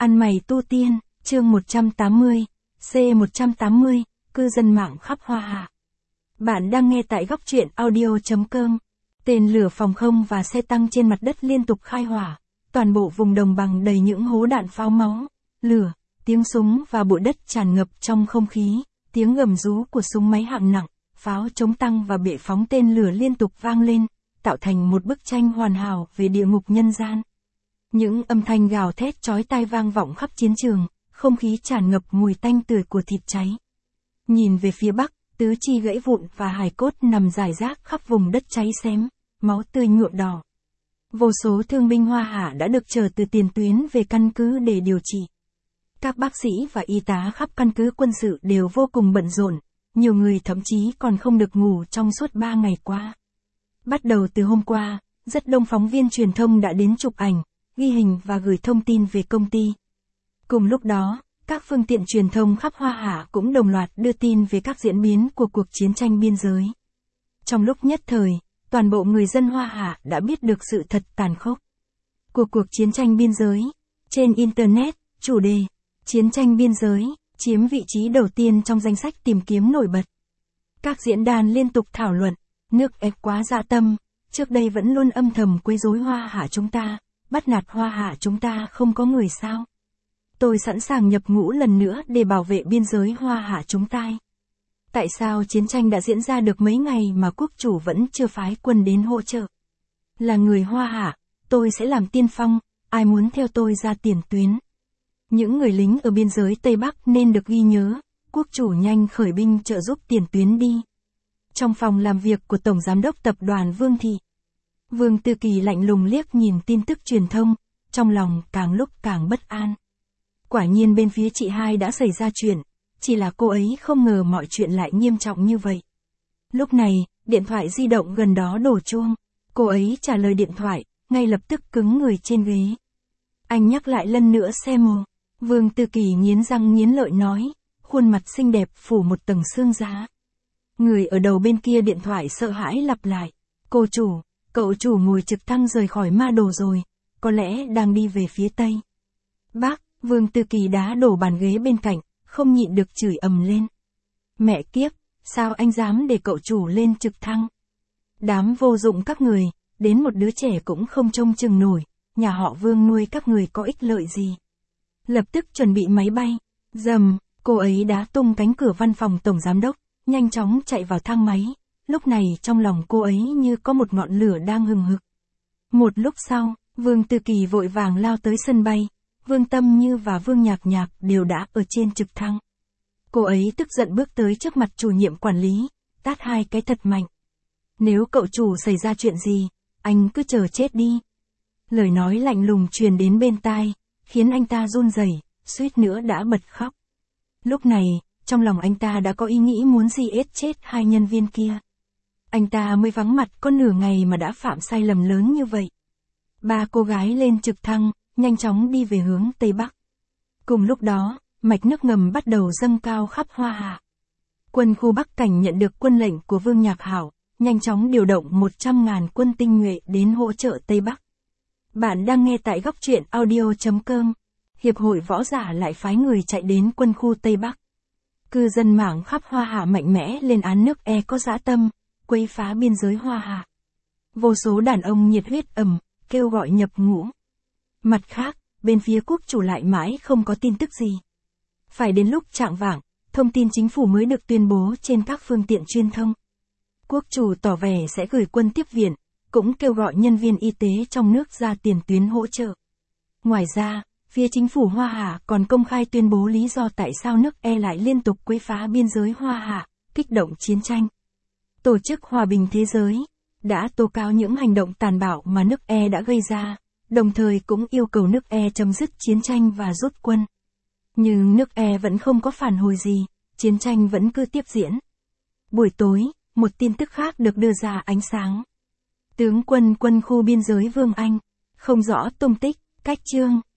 Ăn mày tu tiên, chương 180, C180, cư dân mạng khắp Hoa Hạ. Bạn đang nghe tại góc truyện audio.com. Tên lửa phòng không và xe tăng trên mặt đất liên tục khai hỏa, toàn bộ vùng đồng bằng đầy những hố đạn pháo máu, lửa, tiếng súng và bụi đất tràn ngập trong không khí, tiếng gầm rú của súng máy hạng nặng, pháo chống tăng và bệ phóng tên lửa liên tục vang lên, tạo thành một bức tranh hoàn hảo về địa ngục nhân gian. Những âm thanh gào thét chói tai vang vọng khắp chiến trường, không khí tràn ngập mùi tanh tưởi của thịt cháy. Nhìn về phía bắc, tứ chi gãy vụn và hài cốt nằm rải rác khắp vùng đất cháy xém, máu tươi nhuộm đỏ. Vô số thương binh Hoa Hạ đã được chở từ tiền tuyến về căn cứ để điều trị. Các bác sĩ và y tá khắp căn cứ quân sự đều vô cùng bận rộn, nhiều người thậm chí còn không được ngủ trong suốt 3 ngày qua. Bắt đầu từ hôm qua, rất đông phóng viên truyền thông đã đến chụp ảnh, ghi hình và gửi thông tin về công ty. Cùng lúc đó, các phương tiện truyền thông khắp Hoa Hạ cũng đồng loạt đưa tin về các diễn biến của cuộc chiến tranh biên giới. Trong lúc nhất thời, toàn bộ người dân Hoa Hạ đã biết được sự thật tàn khốc của cuộc chiến tranh biên giới. Trên Internet, chủ đề chiến tranh biên giới chiếm vị trí đầu tiên trong danh sách tìm kiếm nổi bật. Các diễn đàn liên tục thảo luận, nước ép quá dạ tâm, trước đây vẫn luôn âm thầm quấy rối Hoa Hạ chúng ta, bắt nạt Hoa Hạ chúng ta không có người sao. Tôi sẵn sàng nhập ngũ lần nữa để bảo vệ biên giới Hoa Hạ chúng ta. Tại sao chiến tranh đã diễn ra được mấy ngày mà quốc chủ vẫn chưa phái quân đến hỗ trợ? Là người Hoa Hạ, tôi sẽ làm tiên phong, ai muốn theo tôi ra tiền tuyến. Những người lính ở biên giới Tây Bắc nên được ghi nhớ, quốc chủ nhanh khởi binh trợ giúp tiền tuyến đi. Trong phòng làm việc của Tổng Giám đốc Tập đoàn Vương Thị, Vương Tư Kỳ lạnh lùng liếc nhìn tin tức truyền thông, trong lòng càng lúc càng bất an. Quả nhiên bên phía chị hai đã xảy ra chuyện, chỉ là cô ấy không ngờ mọi chuyện lại nghiêm trọng như vậy. Lúc này, điện thoại di động gần đó đổ chuông, cô ấy trả lời điện thoại, ngay lập tức cứng người trên ghế. Anh nhắc lại lần nữa xem mồ. Vương Tư Kỳ nghiến răng nghiến lợi nói, khuôn mặt xinh đẹp phủ một tầng xương giá. Người ở đầu bên kia điện thoại sợ hãi lặp lại, cô chủ, cậu chủ ngồi trực thăng rời khỏi Ma Đồ rồi, có lẽ đang đi về phía Tây. Bác, Vương Tư Kỳ đá đổ bàn ghế bên cạnh, không nhịn được chửi ầm lên. Mẹ kiếp, sao anh dám để cậu chủ lên trực thăng? Đám vô dụng các người, đến một đứa trẻ cũng không trông chừng nổi, nhà họ Vương nuôi các người có ích lợi gì? Lập tức chuẩn bị máy bay. Dầm, cô ấy đá tung cánh cửa văn phòng Tổng Giám đốc, nhanh chóng chạy vào thang máy. Lúc này trong lòng cô ấy như có một ngọn lửa đang hừng hực. Một lúc sau, Vương Tư Kỳ vội vàng lao tới sân bay. Vương Tâm Như và Vương Nhạc Nhạc đều đã ở trên trực thăng. Cô ấy tức giận bước tới trước mặt chủ nhiệm quản lý, tát hai cái thật mạnh. Nếu cậu chủ xảy ra chuyện gì, anh cứ chờ chết đi. Lời nói lạnh lùng truyền đến bên tai, khiến anh ta run rẩy, suýt nữa đã bật khóc. Lúc này, trong lòng anh ta đã có ý nghĩ muốn giết chết hai nhân viên kia. Anh ta mới vắng mặt có nửa ngày mà đã phạm sai lầm lớn như vậy. Ba cô gái lên trực thăng, nhanh chóng đi về hướng Tây Bắc. Cùng lúc đó, mạch nước ngầm bắt đầu dâng cao khắp Hoa Hạ. Quân khu Bắc Cảnh nhận được quân lệnh của Vương Nhạc Hảo, nhanh chóng điều động 100.000 quân tinh nhuệ đến hỗ trợ Tây Bắc. Bạn đang nghe tại góc truyện audio.com. Hiệp hội võ giả lại phái người chạy đến quân khu Tây Bắc. Cư dân mạng khắp Hoa Hạ mạnh mẽ lên án nước có dã tâm, quấy phá biên giới Hoa Hạ. Vô số đàn ông nhiệt huyết kêu gọi nhập ngũ. Mặt khác, bên phía quốc chủ lại mãi không có tin tức gì. Phải đến lúc chạng vạng, thông tin chính phủ mới được tuyên bố trên các phương tiện truyền thông. Quốc chủ tỏ vẻ sẽ gửi quân tiếp viện, cũng kêu gọi nhân viên y tế trong nước ra tiền tuyến hỗ trợ. Ngoài ra, phía chính phủ Hoa Hạ còn công khai tuyên bố lý do tại sao nước lại liên tục quấy phá biên giới Hoa Hạ, kích động chiến tranh. Tổ chức Hòa bình Thế giới đã tố cáo những hành động tàn bạo mà nước đã gây ra, đồng thời cũng yêu cầu nước chấm dứt chiến tranh và rút quân. Nhưng nước vẫn không có phản hồi gì, chiến tranh vẫn cứ tiếp diễn. Buổi tối, một tin tức khác được đưa ra ánh sáng. Tướng quân quân khu biên giới Vương Anh, không rõ tung tích, cách chương.